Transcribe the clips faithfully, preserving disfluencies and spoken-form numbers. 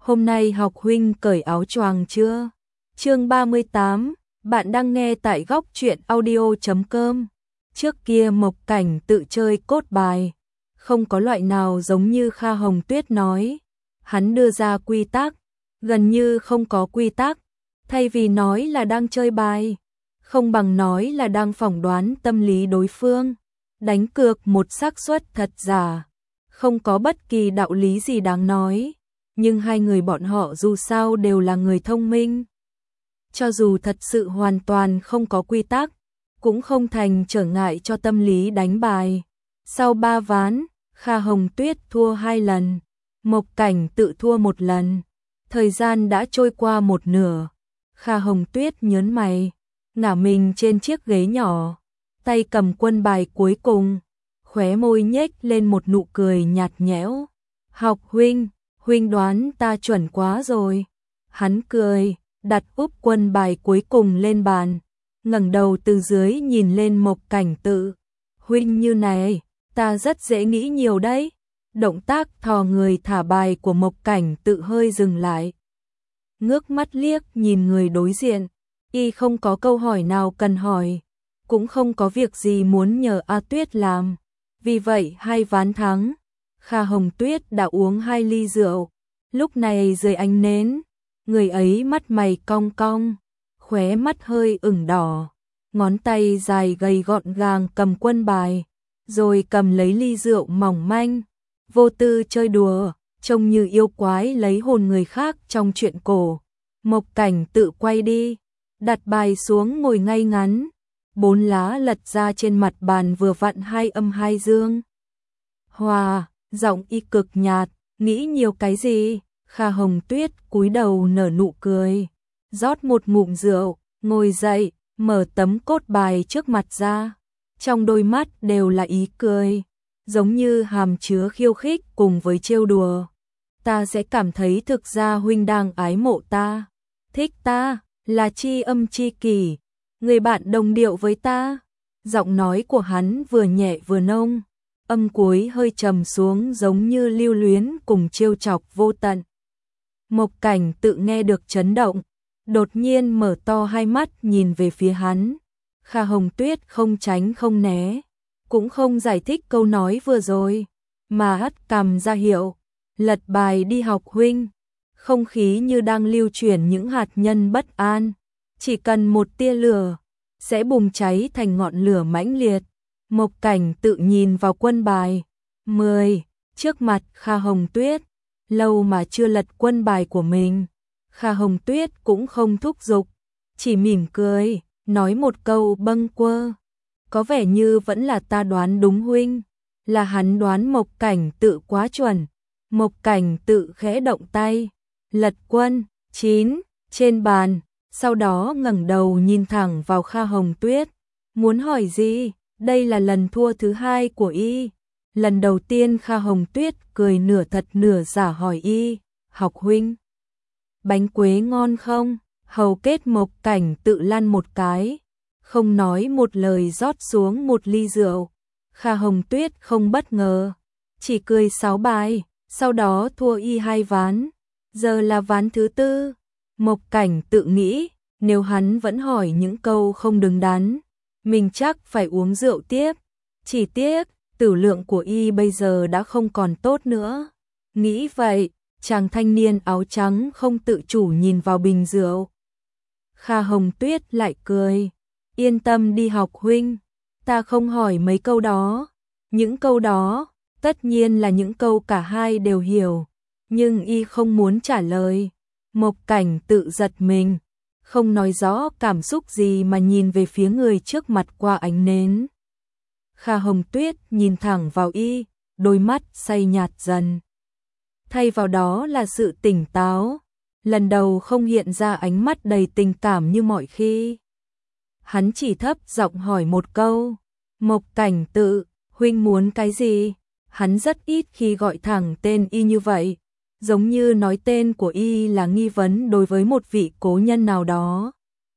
Hôm nay học huynh cởi áo choàng chưa? Chương ba mươi tám, bạn đang nghe tại góc truyện audio chấm com. Trước kia Mộc Cảnh tự chơi cốt bài, không có loại nào giống như Kha Hồng Tuyết nói. Hắn đưa ra quy tắc, gần như không có quy tắc, thay vì nói là đang chơi bài, không bằng nói là đang phỏng đoán tâm lý đối phương, đánh cược một xác suất thật giả, không có bất kỳ đạo lý gì đáng nói. Nhưng hai người bọn họ dù sao đều là người thông minh. Cho dù thật sự hoàn toàn không có quy tắc, cũng không thành trở ngại cho tâm lý đánh bài. Sau ba ván, Kha Hồng Tuyết thua hai lần, Mộc Cảnh tự thua một lần. Thời gian đã trôi qua một nửa. Kha Hồng Tuyết nhớn mày, ngả mình trên chiếc ghế nhỏ, tay cầm quân bài cuối cùng, khóe môi nhếch lên một nụ cười nhạt nhẽo. Học huynh, huynh đoán ta chuẩn quá rồi. Hắn cười, đặt úp quân bài cuối cùng lên bàn, ngẩng đầu từ dưới nhìn lên Mộc Cảnh Tự. Huynh như này, ta rất dễ nghĩ nhiều đấy. Động tác thò người thả bài của Mộc Cảnh Tự hơi dừng lại. Ngước mắt liếc nhìn người đối diện, y không có câu hỏi nào cần hỏi, cũng không có việc gì muốn nhờ A Tuyết làm. Vì vậy hai ván thắng, Kha Hồng Tuyết đã uống hai ly rượu. Lúc này dưới ánh nến, người ấy mắt mày cong cong, khóe mắt hơi ửng đỏ, ngón tay dài gầy gọn gàng cầm quân bài, rồi cầm lấy ly rượu mỏng manh, vô tư chơi đùa, trông như yêu quái lấy hồn người khác trong truyện cổ. Mộc Cảnh Tự quay đi, đặt bài xuống ngồi ngay ngắn, bốn lá lật ra trên mặt bàn vừa vặn hai âm hai dương. Hòa, giọng y cực nhạt, nghĩ nhiều cái gì? Kha Hồng Tuyết cúi đầu nở nụ cười, rót một ngụm rượu, ngồi dậy, mở tấm cốt bài trước mặt ra. Trong đôi mắt đều là ý cười, giống như hàm chứa khiêu khích cùng với trêu đùa. Ta sẽ cảm thấy thực ra huynh đang ái mộ ta, thích ta, là tri âm tri kỷ, người bạn đồng điệu với ta. Giọng nói của hắn vừa nhẹ vừa nông, âm cuối hơi trầm xuống giống như lưu luyến cùng trêu chọc vô tận. Mộc Cảnh Tự nghe được chấn động, đột nhiên mở to hai mắt nhìn về phía hắn. Kha Hồng Tuyết không tránh không né, cũng không giải thích câu nói vừa rồi, mà hất cằm ra hiệu, lật bài đi học huynh. Không khí như đang lưu chuyển những hạt nhân bất an, chỉ cần một tia lửa, sẽ bùng cháy thành ngọn lửa mãnh liệt. Mộc Cảnh Tự nhìn vào quân bài, mười, trước mặt Kha Hồng Tuyết, lâu mà chưa lật quân bài của mình. Kha Hồng Tuyết cũng không thúc giục, chỉ mỉm cười, nói một câu bâng quơ. Có vẻ như vẫn là ta đoán đúng huynh, là hắn đoán Mộc Cảnh Tự quá chuẩn. Mộc Cảnh Tự khẽ động tay, lật quân, chín, trên bàn, sau đó ngẩng đầu nhìn thẳng vào Kha Hồng Tuyết. Muốn hỏi gì? Đây là lần thua thứ hai của y. Lần đầu tiên Kha Hồng Tuyết cười nửa thật nửa giả hỏi y, học huynh, bánh quế ngon không? Hầu kết Mộc Cảnh Tự lăn một cái, không nói một lời rót xuống một ly rượu. Kha Hồng Tuyết không bất ngờ, chỉ cười sáu bài, sau đó thua y hai ván. Giờ là ván thứ tư. Mộc Cảnh Tự nghĩ, nếu hắn vẫn hỏi những câu không đứng đắn, mình chắc phải uống rượu tiếp. Chỉ tiếc, tử lượng của y bây giờ đã không còn tốt nữa. Nghĩ vậy, chàng thanh niên áo trắng không tự chủ nhìn vào bình rượu. Kha Hồng Tuyết lại cười, yên tâm đi học huynh, ta không hỏi mấy câu đó. Những câu đó, tất nhiên là những câu cả hai đều hiểu, nhưng y không muốn trả lời. Mộc Cảnh Tự giật mình, không nói rõ cảm xúc gì mà nhìn về phía người trước mặt qua ánh nến. Kha Hồng Tuyết nhìn thẳng vào y, đôi mắt say nhạt dần. Thay vào đó là sự tỉnh táo, lần đầu không hiện ra ánh mắt đầy tình cảm như mọi khi. Hắn chỉ thấp giọng hỏi một câu, Mộc Cảnh Tự, huynh muốn cái gì? Hắn rất ít khi gọi thẳng tên y như vậy, giống như nói tên của y là nghi vấn đối với một vị cố nhân nào đó.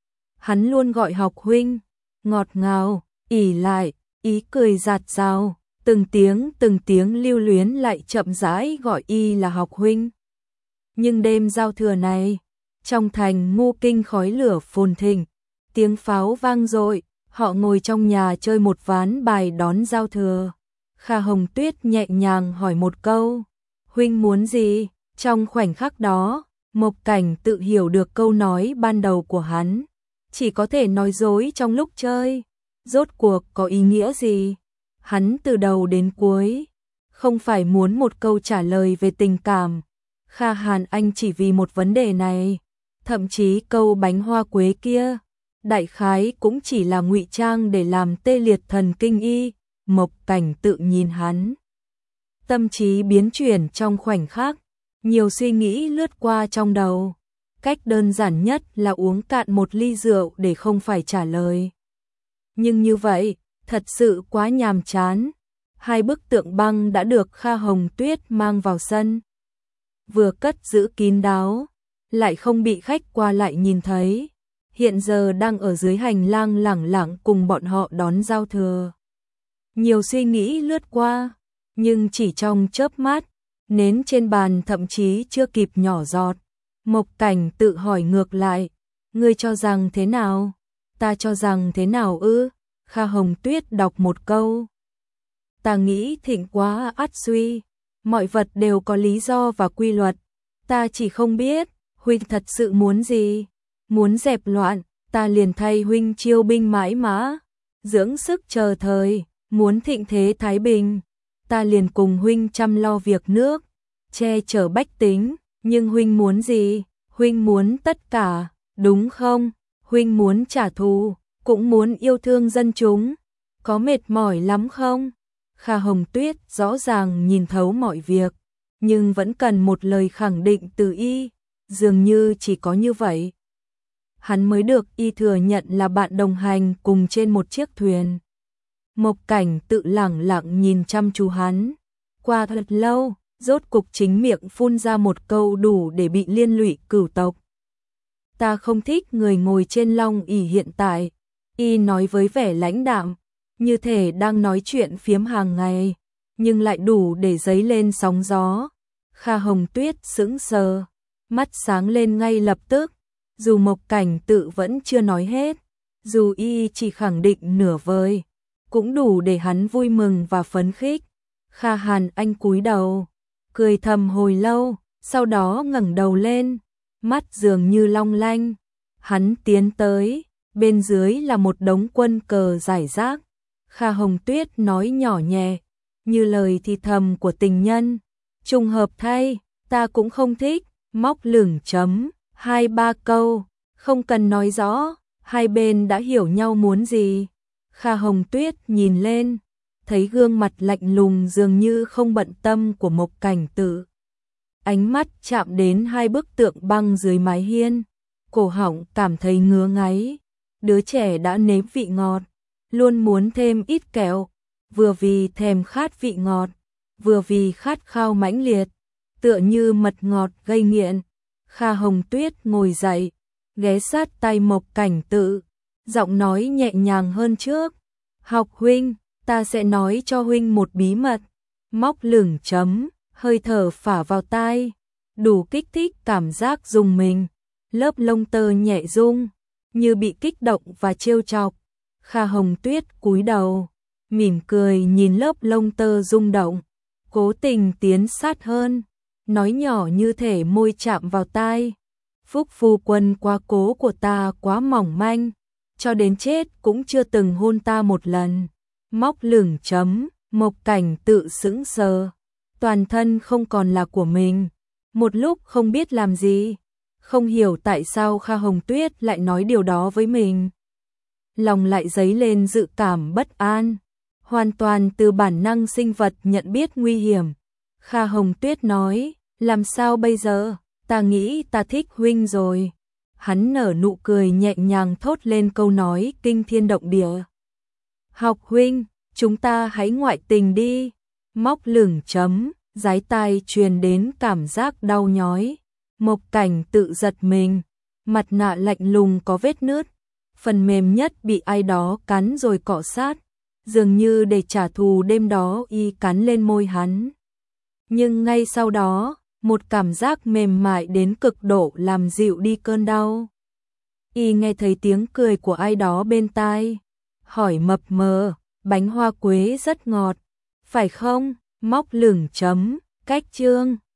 Hắn luôn gọi học huynh, ngọt ngào, ỉ lại, ý cười giạt rào, từng tiếng từng tiếng lưu luyến lại chậm rãi gọi y là học huynh. Nhưng đêm giao thừa này, trong thành Ngô Kinh khói lửa phồn thịnh, tiếng pháo vang dội, họ ngồi trong nhà chơi một ván bài đón giao thừa. Kha Hồng Tuyết nhẹ nhàng hỏi một câu, huynh muốn gì? Trong khoảnh khắc đó, Mộc Cảnh tự hiểu được câu nói ban đầu của hắn, chỉ có thể nói dối trong lúc chơi, rốt cuộc có ý nghĩa gì? Hắn từ đầu đến cuối, không phải muốn một câu trả lời về tình cảm. Kha Hàn Anh chỉ vì một vấn đề này, thậm chí câu bánh hoa quế kia, đại khái cũng chỉ là ngụy trang để làm tê liệt thần kinh y. Mộc Cảnh tự nhìn hắn, tâm trí biến chuyển trong khoảnh khắc, nhiều suy nghĩ lướt qua trong đầu. Cách đơn giản nhất là uống cạn một ly rượu để không phải trả lời. Nhưng như vậy, thật sự quá nhàm chán. Hai bức tượng băng đã được Kha Hồng Tuyết mang vào sân, vừa cất giữ kín đáo, lại không bị khách qua lại nhìn thấy. Hiện giờ đang ở dưới hành lang lẳng lặng cùng bọn họ đón giao thừa. Nhiều suy nghĩ lướt qua, nhưng chỉ trong chớp mắt, nến trên bàn thậm chí chưa kịp nhỏ giọt. Mộc Cảnh tự hỏi ngược lại, ngươi cho rằng thế nào? Ta cho rằng thế nào ư? Kha Hồng Tuyết đọc một câu. Ta nghĩ thịnh quá ắt suy, mọi vật đều có lý do và quy luật. Ta chỉ không biết, huynh thật sự muốn gì? Muốn dẹp loạn, ta liền thay huynh chiêu binh mãi mã, dưỡng sức chờ thời. Muốn thịnh thế thái bình, ta liền cùng huynh chăm lo việc nước, che chở bách tính. Nhưng huynh muốn gì? Huynh muốn tất cả, đúng không? Huynh muốn trả thù, cũng muốn yêu thương dân chúng. Có mệt mỏi lắm không? Kha Hồng Tuyết rõ ràng nhìn thấu mọi việc, nhưng vẫn cần một lời khẳng định từ y. Dường như chỉ có như vậy, hắn mới được y thừa nhận là bạn đồng hành cùng trên một chiếc thuyền. Mộc Cảnh tự lẳng lặng nhìn chăm chú hắn. Qua thật lâu, rốt cục chính miệng phun ra một câu đủ để bị liên lụy cửu tộc. Ta không thích người ngồi trên long ỷ hiện tại. Y nói với vẻ lãnh đạm, như thể đang nói chuyện phiếm hàng ngày, nhưng lại đủ để dấy lên sóng gió. Kha Hồng Tuyết sững sờ, mắt sáng lên ngay lập tức. Dù Mộc Cảnh tự vẫn chưa nói hết, dù y chỉ khẳng định nửa vời, cũng đủ để hắn vui mừng và phấn khích. Kha Hàn Anh cúi đầu, cười thầm hồi lâu, sau đó ngẩng đầu lên, mắt dường như long lanh. Hắn tiến tới, bên dưới là một đống quân cờ rải rác. Kha Hồng Tuyết nói nhỏ nhẹ, như lời thì thầm của tình nhân. Trùng hợp thay, ta cũng không thích, móc lửng chấm, hai ba câu, không cần nói rõ, hai bên đã hiểu nhau muốn gì. Kha Hồng Tuyết nhìn lên, thấy gương mặt lạnh lùng dường như không bận tâm của Mộc Cảnh Tự. Ánh mắt chạm đến hai bức tượng băng dưới mái hiên, cổ họng cảm thấy ngứa ngáy. Đứa trẻ đã nếm vị ngọt, luôn muốn thêm ít kẹo, vừa vì thèm khát vị ngọt, vừa vì khát khao mãnh liệt, tựa như mật ngọt gây nghiện. Kha Hồng Tuyết ngồi dậy, ghé sát tay Mộc Cảnh Tự, giọng nói nhẹ nhàng hơn trước. Học huynh, ta sẽ nói cho huynh một bí mật. Móc lửng chấm, hơi thở phả vào tai, đủ kích thích cảm giác rùng mình. Lớp lông tơ nhẹ rung, như bị kích động và trêu chọc. Kha Hồng Tuyết cúi đầu, mỉm cười nhìn lớp lông tơ rung động, cố tình tiến sát hơn, nói nhỏ như thể môi chạm vào tai. Phúc phu quân quá cố của ta quá mỏng manh, cho đến chết cũng chưa từng hôn ta một lần. Móc lửng chấm, Mộc Cảnh Tự sững sờ, toàn thân không còn là của mình. Một lúc không biết làm gì, không hiểu tại sao Kha Hồng Tuyết lại nói điều đó với mình. Lòng lại dấy lên dự cảm bất an, hoàn toàn từ bản năng sinh vật nhận biết nguy hiểm. Kha Hồng Tuyết nói, làm sao bây giờ, ta nghĩ ta thích huynh rồi. Hắn nở nụ cười nhẹ nhàng thốt lên câu nói kinh thiên động địa. Học huynh, chúng ta hãy ngoại tình đi. Móc lửng chấm, dái tai truyền đến cảm giác đau nhói. Mộc Cảnh Tự giật mình, mặt nạ lạnh lùng có vết nứt, phần mềm nhất bị ai đó cắn rồi cọ sát, dường như để trả thù đêm đó y cắn lên môi hắn. Nhưng ngay sau đó, một cảm giác mềm mại đến cực độ làm dịu đi cơn đau. Y nghe thấy tiếng cười của ai đó bên tai, hỏi mập mờ, bánh hoa quế rất ngọt, phải không? Móc lửng chấm, cách chương.